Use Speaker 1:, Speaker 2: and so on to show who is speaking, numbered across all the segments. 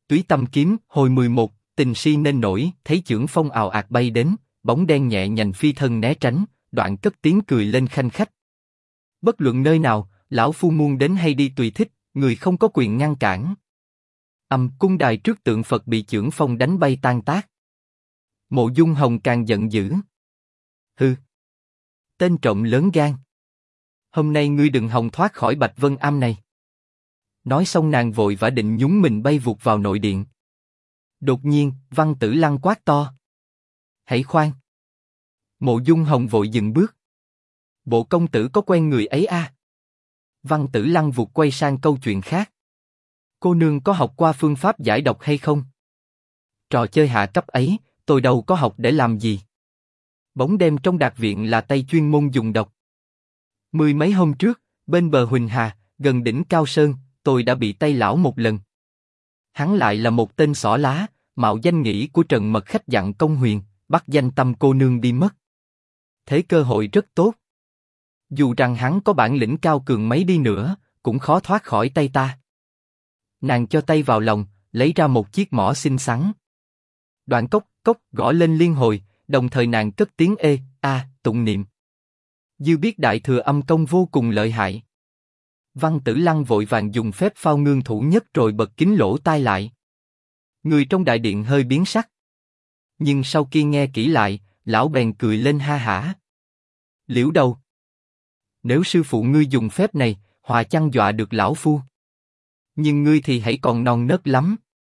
Speaker 1: Túy Tâm Kiếm, hồi 11, tình si nên nổi, thấy chưởng phong ào ạt bay đến, bóng đen nhẹ nhành phi thân né tránh, đoạn cất tiếng cười lên khanh khách. Bất luận nơi nào, lão phu muốn đến hay đi tùy thích, người không có quyền ngăn cản. Cung đài trước tượng Phật bị chưởng phong đánh bay tan tác. Mộ Dung Hồng càng giận dữ. Hừ, tên trộm lớn gan. Hôm nay ngươi đừng hòng thoát khỏi Bạch Vân Am này. Nói xong nàng vội vã định nhúng mình bay vụt vào nội điện. Đột nhiên, Văn Tử Lăng quát to. Hãy khoan. Mộ Dung Hồng vội dừng bước. Bộ công tử có quen người ấy à? Văn Tử Lăng vụt quay sang câu chuyện khác. Cô nương có học qua phương pháp giải độc hay không? Trò chơi hạ cấp ấy, tôi đâu có học để làm gì. Bóng đêm trong Đạc Viện là tay chuyên môn dùng độc. 10 mấy hôm trước, bên bờ Huỳnh Hà, gần đỉnh Cao Sơn, tôi đã bị tay lão một lần. Hắn lại là một tên xỏ lá, mạo danh nghĩa của Trần Mật Khách dặn Công Huyền, bắt danh tâm cô nương đi mất. Thế cơ hội rất tốt. Dù rằng hắn có bản lĩnh cao cường mấy đi nữa, cũng khó thoát khỏi tay ta. Nàng cho tay vào lòng, lấy ra một chiếc mõ xinh xắn. Đoạn cốc cốc gõ lên liên hồi, đồng thời nàng cất tiếng ê a tụng niệm. Dư biết đại thừa âm công vô cùng lợi hại. Văn Tử Lăng vội vàng dùng phép phao ngương thủ nhất rồi bật kính lỗ tai lại. Người trong đại điện hơi biến sắc. Nhưng sau khi nghe kỹ lại, lão bèn cười lên ha hả. Liễu Đầu, nếu sư phụ ngươi dùng phép này, hòa chăng dọa được lão phu. Nhưng ngươi thì hãy còn non nớt lắm.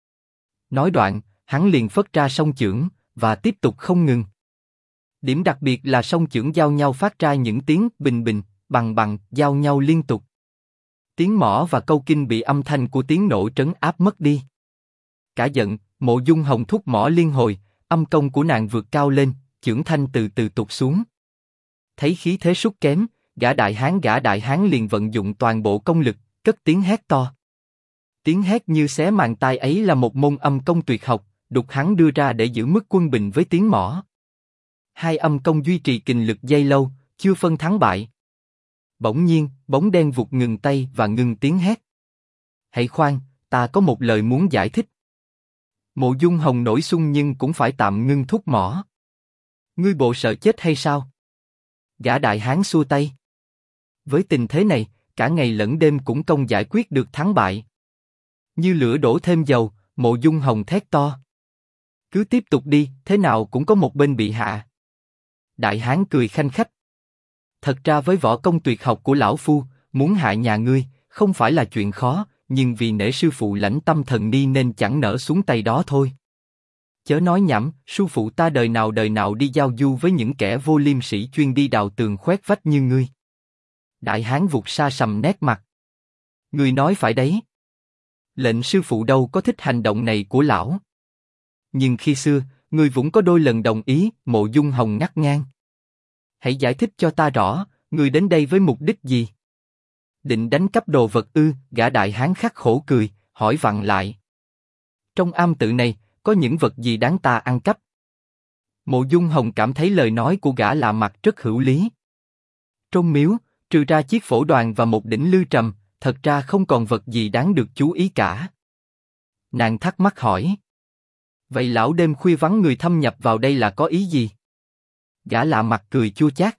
Speaker 1: Nói đoạn, hắn liền phất ra song chưởng và tiếp tục không ngừng. Điểm đặc biệt là song chưởng giao nhau phát ra những tiếng bình bình, bằng bằng, giao nhau liên tục. Tiếng mõ và câu kinh bị âm thanh của tiếng nổ trấn áp mất đi. Cả giận, Mộ Dung Hồng thúc mõ liên hồi, âm công của nàng vượt cao lên, chưởng thanh từ từ tụt xuống. Thấy khí thế sút kém, gã đại hán liền vận dụng toàn bộ công lực, cất tiếng hét to. Tiếng hét như xé màng tai ấy là một môn âm công tuyệt học, đục hắn đưa ra để giữ mức quân bình với tiếng mõ. Hai âm công duy trì kình lực dây lâu, chưa phân thắng bại. Bỗng nhiên, bóng đen vụt ngừng tay và ngừng tiếng hét. Hãy khoan, ta có một lời muốn giải thích. Mộ Dung Hồng nổi xung nhưng cũng phải tạm ngưng thúc mõ. Ngươi bộ sợ chết hay sao? Gã đại hán xua tay. Với tình thế này, cả ngày lẫn đêm cũng không giải quyết được thắng bại. Như lửa đổ thêm dầu, Mộ Dung Hồng thét to. Cứ tiếp tục đi, thế nào cũng có một bên bị hạ. Đại hán cười khanh khách. Thật ra với võ công tuyệt học của lão phu, muốn hạ nhà ngươi, không phải là chuyện khó, nhưng vì nể sư phụ Lãnh Tâm Thần Ni nên chẳng nỡ xuống tay đó thôi. Chớ nói nhảm, sư phụ ta đời nào đi giao du với những kẻ vô liêm sỉ chuyên đi đào tường khoét vách như ngươi. Đại hán vụt sa sầm nét mặt. Ngươi nói phải đấy. Lệnh sư phụ đâu có thích hành động này của lão. Nhưng khi xưa, ngươi cũng có đôi lần đồng ý. Mộ Dung Hồng ngắt ngang. Hãy giải thích cho ta rõ, ngươi đến đây với mục đích gì? Định đánh cắp đồ vật ư? Gã đại hán khắc khổ cười, hỏi vặn lại. Trong am tự này, có những vật gì đáng ta ăn cắp? Mộ Dung Hồng cảm thấy lời nói của gã lạ mặt rất hữu lý. Trong miếu, trừ ra chiếc phổ đoàn và một đỉnh lư trầm, thật ra không còn vật gì đáng được chú ý cả. Nàng thắc mắc hỏi. Vậy lão đêm khuya vắng người thâm nhập vào đây là có ý gì? Gã lạ mặt cười chua chát.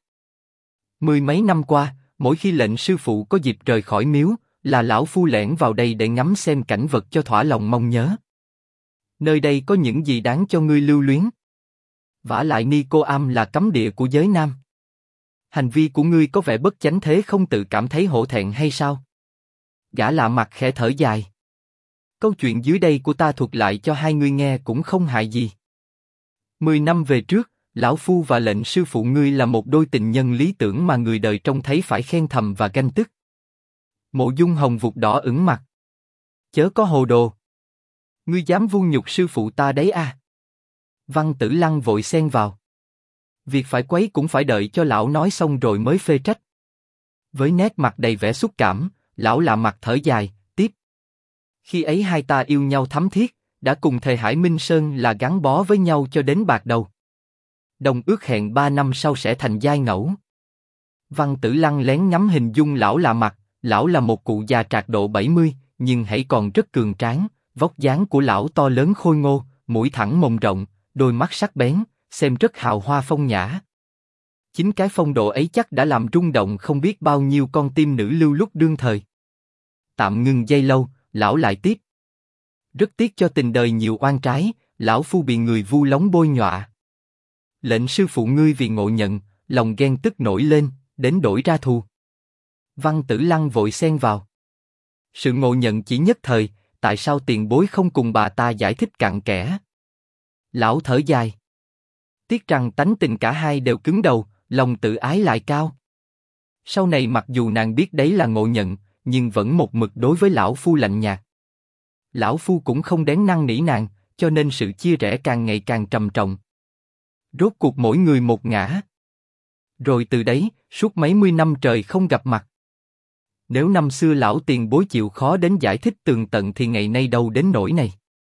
Speaker 1: 10 mấy năm qua, mỗi khi lệnh sư phụ có dịp rời khỏi miếu, là lão phu lẻn vào đây để ngắm xem cảnh vật cho thỏa lòng mong nhớ. Nơi đây có những gì đáng cho ngươi lưu luyến? Vả lại Ni Cô Am là cấm địa của giới nam. Hành vi của ngươi có vẻ bất chánh thế, không tự cảm thấy hổ thẹn hay sao? Gã lạ mặt khẽ thở dài. Câu chuyện dưới đây của ta thuật lại cho hai ngươi nghe cũng không hại gì. 10 năm về trước, lão phu và lệnh sư phụ ngươi là một đôi tình nhân lý tưởng mà người đời trông thấy phải khen thầm và ganh tức. Mộ Dung Hồng vụt đỏ ửng mặt. Chớ có hồ đồ. Ngươi dám vu nhục sư phụ ta đấy à? Văn Tử Lăng vội xen vào. Việc phải quấy cũng phải đợi cho lão nói xong rồi mới phê trách. Với nét mặt đầy vẻ xúc cảm, lão lạ mặt thở dài, tiếp. Khi ấy hai ta yêu nhau thắm thiết, đã cùng thề Hải Minh Sơn là gắn bó với nhau cho đến bạc đầu. Đồng ước hẹn 3 năm sau sẽ thành giai ngẫu. Văn Tử Lăng lén ngắm hình dung lão lạ mặt, lão là một cụ già trạc độ 70, nhưng hãy còn rất cường tráng, Vóc dáng của lão to lớn khôi ngô, mũi thẳng mồm rộng, đôi mắt sắc bén, xem rất hào hoa phong nhã. Chính cái phong độ ấy chắc đã làm rung động không biết bao nhiêu con tim nữ lưu lúc đương thời. Tạm ngừng giây lâu, lão lại tiếp. Rất tiếc cho tình đời nhiều oan trái, lão phu bị người vu lóng bôi nhọa. Lệnh sư phụ ngươi vì ngộ nhận, lòng ghen tức nổi lên, đến đổi ra thù. Văn Tử Lăng vội xen vào. Sự ngộ nhận chỉ nhất thời, tại sao tiền bối không cùng bà ta giải thích cặn kẽ? Lão thở dài. Tiếc rằng tánh tình cả hai đều cứng đầu, lòng tự ái lại cao. Sau này mặc dù nàng biết đấy là ngộ nhận, nhưng vẫn một mực đối với lão phu lạnh nhạt. Lão phu cũng không đáng năn nỉ nàng, cho nên sự chia rẽ càng ngày càng trầm trọng. Rốt cuộc mỗi người một ngã. Rồi từ đấy, suốt mấy mươi năm trời không gặp mặt. Nếu năm xưa lão tiền bối chịu khó đến giải thích tường tận thì ngày nay đâu đến nỗi này.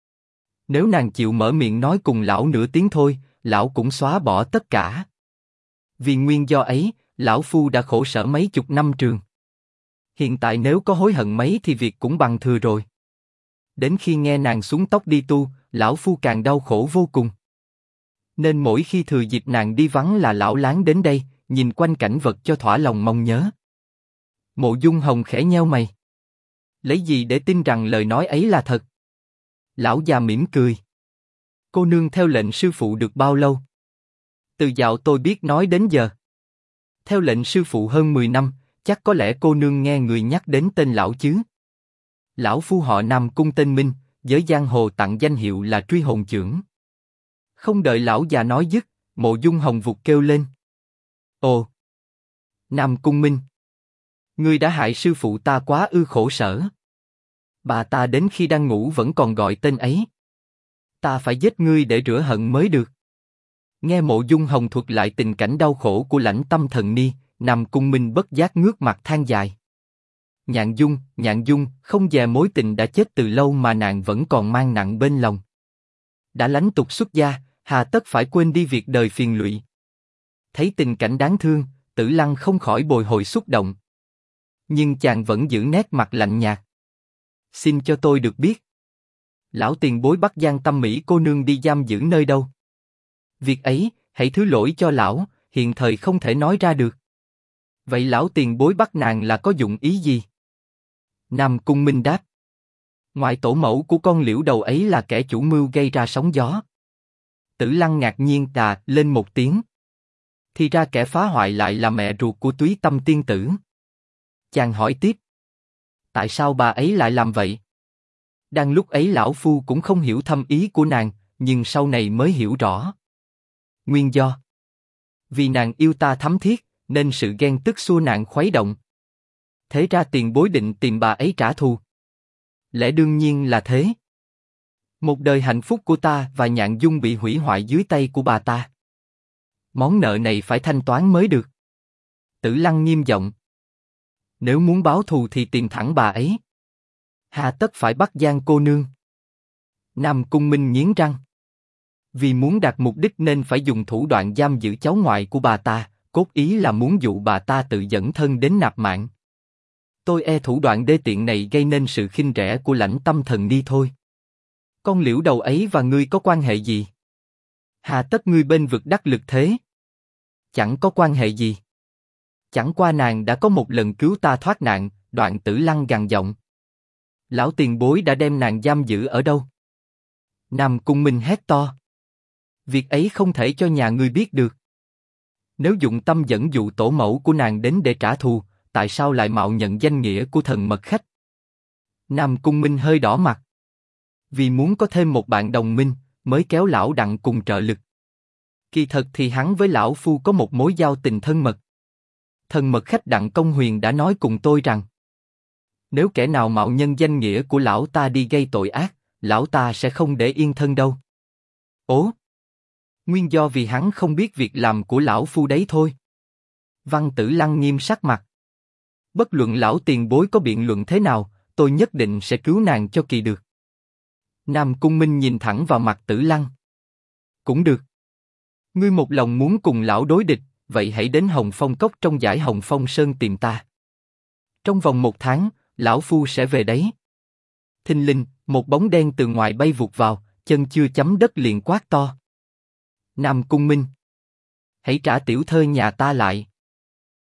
Speaker 1: Nếu nàng chịu mở miệng nói cùng lão nửa tiếng thôi, lão cũng xóa bỏ tất cả. Vì nguyên do ấy, lão phu đã khổ sở mấy chục năm trường. Hiện tại nếu có hối hận mấy thì việc cũng bằng thừa rồi. Đến khi nghe nàng xuống tóc đi tu, lão phu càng đau khổ vô cùng. Nên mỗi khi thừa dịp nàng đi vắng là lão láng đến đây, nhìn quanh cảnh vật cho thỏa lòng mong nhớ. Mộ Dung Hồng khẽ nheo mày. Lấy gì để tin rằng lời nói ấy là thật? Lão già mỉm cười. Cô nương theo lệnh sư phụ được bao lâu? Từ dạo tôi biết nói đến giờ. Theo lệnh sư phụ hơn 10 năm, chắc có lẽ cô nương nghe người nhắc đến tên lão chứ? Lão phu họ Nam Cung tên Minh, giới giang hồ tặng danh hiệu là Truy Hồn Chưởng. Không đợi lão già nói dứt, Mộ Dung Hồng vụt kêu lên. Ồ! Nam Cung Minh! Ngươi đã hại sư phụ ta quá ư khổ sở. Bà ta đến khi đang ngủ vẫn còn gọi tên ấy. Ta phải giết ngươi để rửa hận mới được. Nghe Mộ Dung Hồng thuật lại tình cảnh đau khổ của Lãnh Tâm Thần Ni, Nam Cung Minh bất giác ngước mặt than dài. Nhạn Dung, không dè mối tình đã chết từ lâu mà nàng vẫn còn mang nặng bên lòng. Đã lánh tục xuất gia, hà tất phải quên đi việc đời phiền lụy. Thấy tình cảnh đáng thương, Tử Lăng không khỏi bồi hồi xúc động. Nhưng chàng vẫn giữ nét mặt lạnh nhạt. Xin cho tôi được biết. Lão tiền bối bắt Giang Tâm Mỹ cô nương đi giam giữ nơi đâu? Việc ấy, hãy thứ lỗi cho lão, hiện thời không thể nói ra được. Vậy lão tiền bối bắt nàng là có dụng ý gì? Nam Cung Minh đáp. Ngoại tổ mẫu của con liễu đầu ấy là kẻ chủ mưu gây ra sóng gió. Tử Lăng ngạc nhiên lên một tiếng. Thì ra kẻ phá hoại lại là mẹ ruột của Túy Tâm tiên tử. Chàng hỏi tiếp. Tại sao bà ấy lại làm vậy? Đang lúc ấy lão phu cũng không hiểu thâm ý của nàng, nhưng sau này mới hiểu rõ. Nguyên do. Vì nàng yêu ta thắm thiết, nên sự ghen tức xua nạn khuấy động. Thế ra tiền bối định tìm bà ấy trả thù. Lẽ đương nhiên là thế. Một đời hạnh phúc của ta và Nhạn Dung bị hủy hoại dưới tay của bà ta. Món nợ này phải thanh toán mới được. Tử Lăng nghiêm giọng. Nếu muốn báo thù thì tìm thẳng bà ấy. Hà tất phải bắt Giang cô nương. Nam Cung Minh nghiến răng. Vì muốn đạt mục đích nên phải dùng thủ đoạn giam giữ cháu ngoại của bà ta, cốt ý là muốn dụ bà ta tự dẫn thân đến nạp mạng. Tôi e thủ đoạn đê tiện này gây nên sự khinh rẻ của Lãnh Tâm Thần Ni thôi. Con liễu đầu ấy và ngươi có quan hệ gì? Hà tất ngươi bên vực đắc lực thế? Chẳng có quan hệ gì. Chẳng qua nàng đã có một lần cứu ta thoát nạn, Đoạn Tử Lăng gằn giọng. Lão tiền bối đã đem nàng giam giữ ở đâu? Nam Cung Minh hét to. Việc ấy không thể cho nhà ngươi biết được. Nếu dụng tâm dẫn dụ tổ mẫu của nàng đến để trả thù, tại sao lại mạo nhận danh nghĩa của thần mật khách? Nam Cung Minh hơi đỏ mặt. Vì muốn có thêm một bạn đồng minh, mới kéo lão Đặng cùng trợ lực. Kỳ thật thì hắn với lão phu có một mối giao tình thân mật. Thần mật khách Đặng Công Huyền đã nói cùng tôi rằng, nếu kẻ nào mạo nhân danh nghĩa của lão ta đi gây tội ác, lão ta sẽ không để yên thân đâu. Ố! Nguyên do vì hắn không biết việc làm của lão phu đấy thôi. Văn Tử Lăng nghiêm sắc mặt. Bất luận lão tiền bối có biện luận thế nào, tôi nhất định sẽ cứu nàng cho kỳ được. Nam Cung Minh nhìn thẳng vào mặt Tử Lăng. Cũng được. Ngươi một lòng muốn cùng lão đối địch, vậy hãy đến Hồng Phong Cốc trong dãy Hồng Phong Sơn tìm ta. Trong vòng 1 tháng, lão phu sẽ về đấy. Thình lình, Một bóng đen từ ngoài bay vụt vào, chân chưa chấm đất liền quát to. Nam Cung Minh! Hãy trả tiểu thơ nhà ta lại!